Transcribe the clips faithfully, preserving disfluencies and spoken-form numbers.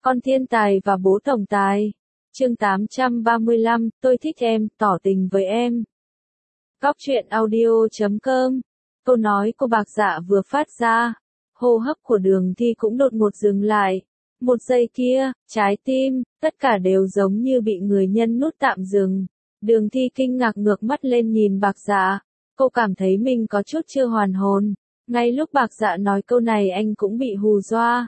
Con thiên tài và bố tổng tài. Chương tám trăm ba mươi lăm, tôi thích em, tỏ tình với em. Góc truyện audio chấm com. Câu nói của Bạc Dạ vừa phát ra, hô hấp của Đường Thi cũng đột ngột dừng lại. Một giây kia, trái tim, tất cả đều giống như bị người nhân nút tạm dừng. Đường Thi kinh ngạc ngược mắt lên nhìn Bạc Dạ. Cô cảm thấy mình có chút chưa hoàn hồn. Ngay lúc Bạc Dạ nói câu này anh cũng bị hù dọa.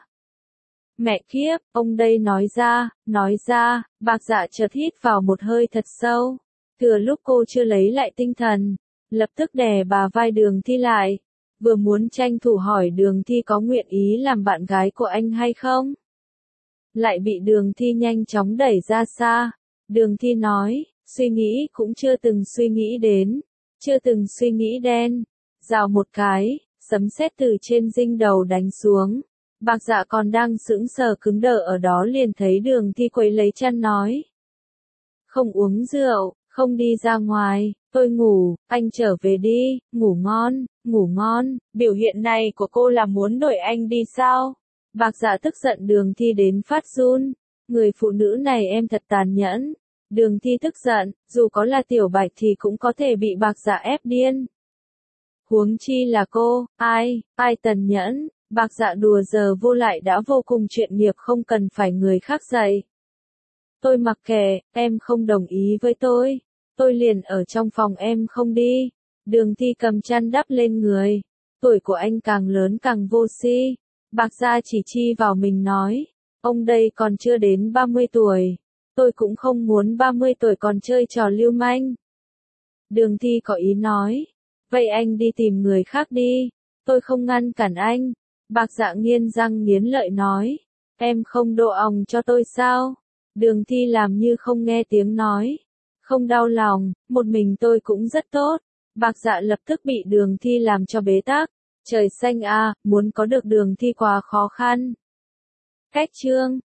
Mẹ kiếp, ông đây nói ra, nói ra, Bạc Dạ chợt hít vào một hơi thật sâu. Thừa lúc cô chưa lấy lại tinh thần, lập tức đè bà vai Đường Thi lại. Vừa muốn tranh thủ hỏi Đường Thi có nguyện ý làm bạn gái của anh hay không. Lại bị Đường Thi nhanh chóng đẩy ra xa. Đường Thi nói, suy nghĩ cũng chưa từng suy nghĩ đến, chưa từng suy nghĩ đen. Rào một cái, sấm sét từ trên dinh đầu đánh xuống. Bạc Dạ còn đang sững sờ cứng đờ ở đó liền thấy Đường Thi quấy lấy chăn nói. Không uống rượu, không đi ra ngoài, tôi ngủ, anh trở về đi, ngủ ngon, ngủ ngon. Biểu hiện này của cô là muốn đuổi anh đi sao? Bạc Dạ tức giận Đường Thi đến phát run. Người phụ nữ này em thật tàn nhẫn. Đường Thi tức giận, dù có là Tiểu Bạch thì cũng có thể bị Bạc Dạ ép điên. Huống chi là cô, ai, ai tàn nhẫn. Bạc Dạ đùa giờ vô lại đã vô cùng chuyên nghiệp không cần phải người khác dạy. Tôi mặc kệ, em không đồng ý với tôi. Tôi liền ở trong phòng em không đi. Đường Thi cầm chăn đắp lên người. Tuổi của anh càng lớn càng vô si. Bạc Dạ chỉ chi vào mình nói. Ông đây còn chưa đến ba mươi tuổi. Tôi cũng không muốn ba mươi tuổi còn chơi trò lưu manh. Đường Thi có ý nói. Vậy anh đi tìm người khác đi. Tôi không ngăn cản anh. Bạc Dạ nghiến răng nghiến lợi nói. Em không độ òng cho tôi sao? Đường Thi làm như không nghe tiếng nói. Không đau lòng, một mình tôi cũng rất tốt. Bạc Dạ lập tức bị Đường Thi làm cho bế tắc. Trời xanh à, muốn có được Đường Thi quá khó khăn. Cách chương